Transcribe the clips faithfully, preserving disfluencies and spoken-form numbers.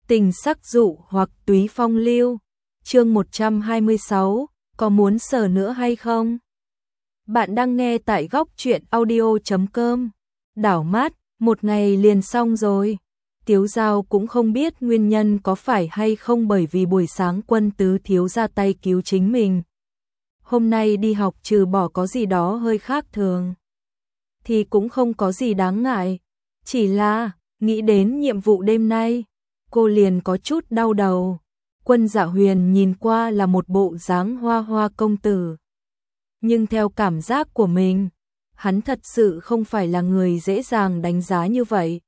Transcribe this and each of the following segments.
Tình sắc dụ hoặc túy phong lưu. Chương một trăm hai mươi sáu, có muốn sờ nữa hay không? Bạn đang nghe tại góc truyện audio chấm com. Đảo mắt, một ngày liền xong rồi. Tiếu Dao cũng không biết nguyên nhân có phải hay không, bởi vì buổi sáng Quân tứ thiếu ra tay cứu chính mình. Hôm nay đi học trừ bỏ có gì đó hơi khác thường thì cũng không có gì đáng ngại. Chỉ là, nghĩ đến nhiệm vụ đêm nay, cô liền có chút đau đầu. Quân Dạ Huyền nhìn qua là một bộ dáng hoa hoa công tử. Nhưng theo cảm giác của mình, hắn thật sự không phải là người dễ dàng đánh giá như vậy.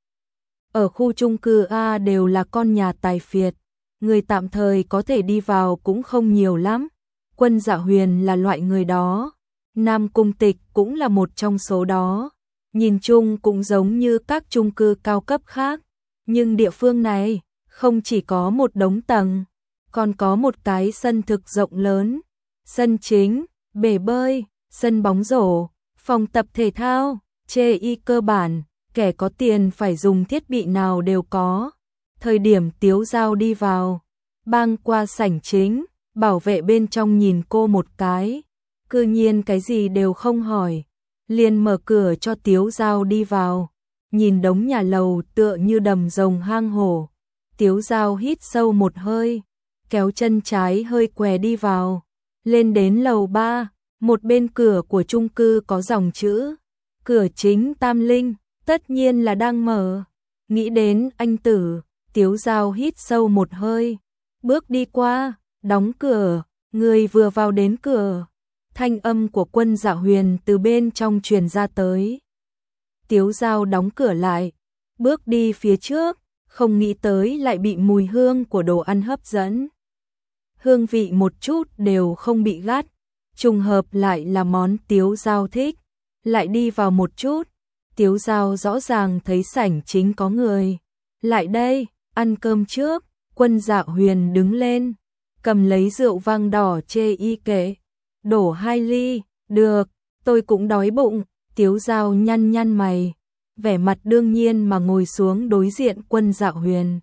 Ở khu chung cư A đều là con nhà tài phiệt, người tạm thời có thể đi vào cũng không nhiều lắm. Quân Dạ Huyền là loại người đó, Nam Cung Tịch cũng là một trong số đó. Nhìn chung cũng giống như các chung cư cao cấp khác, nhưng địa phương này không chỉ có một đống tầng, còn có một cái sân thực rộng lớn, sân chính, bể bơi, sân bóng rổ, phòng tập thể thao, chê y cơ bản, kẻ có tiền phải dùng thiết bị nào đều có. Thời điểm Tiếu Dao đi vào, băng qua sảnh chính, bảo vệ bên trong nhìn cô một cái, cư nhiên cái gì đều không hỏi, liền mở cửa cho Tiếu Dao đi vào. Nhìn đống nhà lầu tựa như đầm rồng hang hổ, Tiếu Dao hít sâu một hơi, kéo chân trái hơi què đi vào. Lên đến lầu ba, một bên cửa của chung cư có dòng chữ cửa chính Tam Linh, tất nhiên là đang mở. Nghĩ đến anh tử, Tiếu Dao hít sâu một hơi, bước đi qua, đóng cửa. Người vừa vào đến cửa, thanh âm của Quân Dạ Huyền từ bên trong truyền ra tới. Tiếu Dao đóng cửa lại, bước đi phía trước, không nghĩ tới lại bị mùi hương của đồ ăn hấp dẫn. Hương vị một chút đều không bị gắt, trùng hợp lại là món Tiếu Dao thích. Lại đi vào một chút, Tiếu Dao rõ ràng thấy sảnh chính có người. Lại đây, ăn cơm trước. Quân Dạ Huyền đứng lên, cầm lấy rượu vang đỏ chê y kệ, đổ hai ly. Được, tôi cũng đói bụng. Tiếu Dao nhăn nhăn mày, vẻ mặt đương nhiên mà ngồi xuống đối diện Quân Dạ Huyền,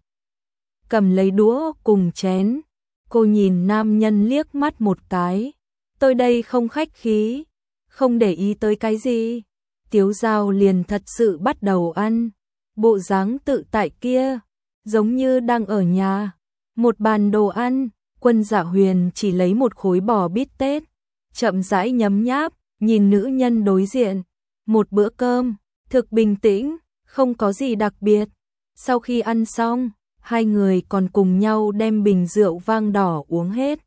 cầm lấy đũa cùng chén. Cô nhìn nam nhân liếc mắt một cái, tôi đây không khách khí, không để ý tới cái gì. Tiếu Dao liền thật sự bắt đầu ăn, bộ dáng tự tại kia, giống như đang ở nhà. Một bàn đồ ăn, Quân Dạ Huyền chỉ lấy một khối bò bít tết, chậm rãi nhấm nháp, nhìn nữ nhân đối diện. Một bữa cơm, thực bình tĩnh, không có gì đặc biệt. Sau khi ăn xong, hai người còn cùng nhau đem bình rượu vang đỏ uống hết.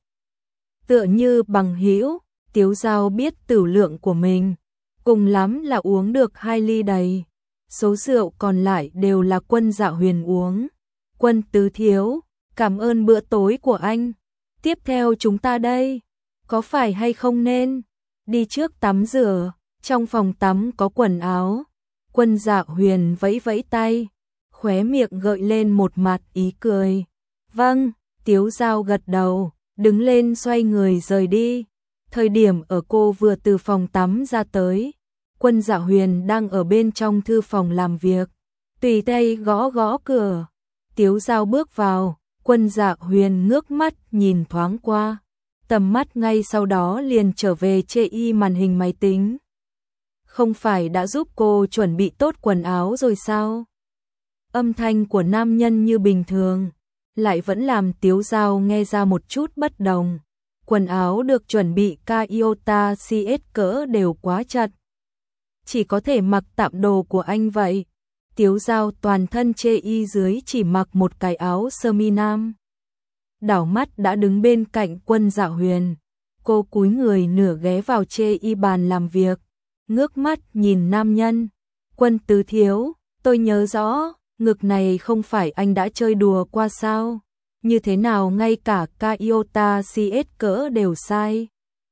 Tựa như bằng hữu, Tiếu Dao biết tửu lượng của mình, cùng lắm là uống được hai ly đầy. Số rượu còn lại đều là Quân Dạ Huyền uống. Quân tứ thiếu, cảm ơn bữa tối của anh. Tiếp theo chúng ta đây, có phải hay không nên đi trước tắm rửa? Trong phòng tắm có quần áo. Quân Dạ Huyền vẫy vẫy tay, khóe miệng gợi lên một mặt ý cười. Vâng, Tiếu Dao gật đầu, đứng lên xoay người rời đi. Thời điểm ở cô vừa từ phòng tắm ra tới, Quân Dạ Huyền đang ở bên trong thư phòng làm việc, tùy tay gõ gõ cửa. Tiếu Dao bước vào, Quân Dạ Huyền ngước mắt nhìn thoáng qua, tầm mắt ngay sau đó liền trở về chê y màn hình máy tính. Không phải đã giúp cô chuẩn bị tốt quần áo rồi sao? Âm thanh của nam nhân như bình thường, lại vẫn làm Tiếu Dao nghe ra một chút bất đồng. Quần áo được chuẩn bị ca iota xê ét cỡ đều quá chặt, chỉ có thể mặc tạm đồ của anh vậy. Tiếu Dao toàn thân chê y dưới chỉ mặc một cái áo sơ mi nam. Đảo mắt đã đứng bên cạnh Quân Dạ Huyền, cô cúi người nửa ghé vào chê y bàn làm việc, ngước mắt nhìn nam nhân. Quân tứ thiếu, tôi nhớ rõ, ngực này không phải anh đã chơi đùa qua sao? Như thế nào ngay cả ca iota xê ét cỡ đều sai?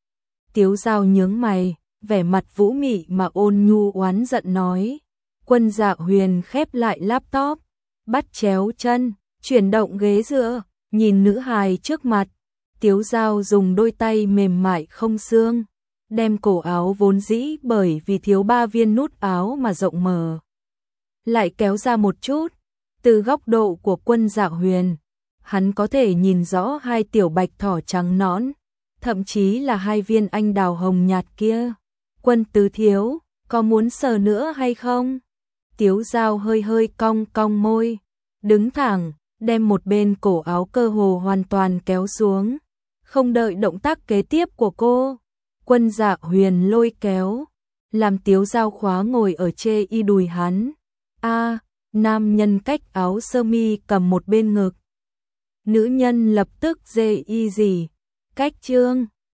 Tiếu Dao nhướng mày, vẻ mặt vũ mị mà ôn nhu oán giận nói. Quân Dạ Huyền khép lại laptop, bắt chéo chân, chuyển động ghế dựa, nhìn nữ hài trước mặt. Tiếu Dao dùng đôi tay mềm mại không xương, đem cổ áo vốn dĩ bởi vì thiếu ba viên nút áo mà rộng mở, lại kéo ra một chút. Từ góc độ của Quân Dạ Huyền, hắn có thể nhìn rõ hai tiểu bạch thỏ trắng nõn, thậm chí là hai viên anh đào hồng nhạt kia. Quân tứ thiếu, có muốn sờ nữa hay không? Tiếu Dao hơi hơi cong cong môi, đứng thẳng, đem một bên cổ áo cơ hồ hoàn toàn kéo xuống, không đợi động tác kế tiếp của cô. Quân Dạ Huyền lôi kéo, làm Tiếu Dao khóa ngồi ở chê y đùi hắn. A, nam nhân cách áo sơ mi cầm một bên ngực. Nữ nhân lập tức dê y gì, cách trương.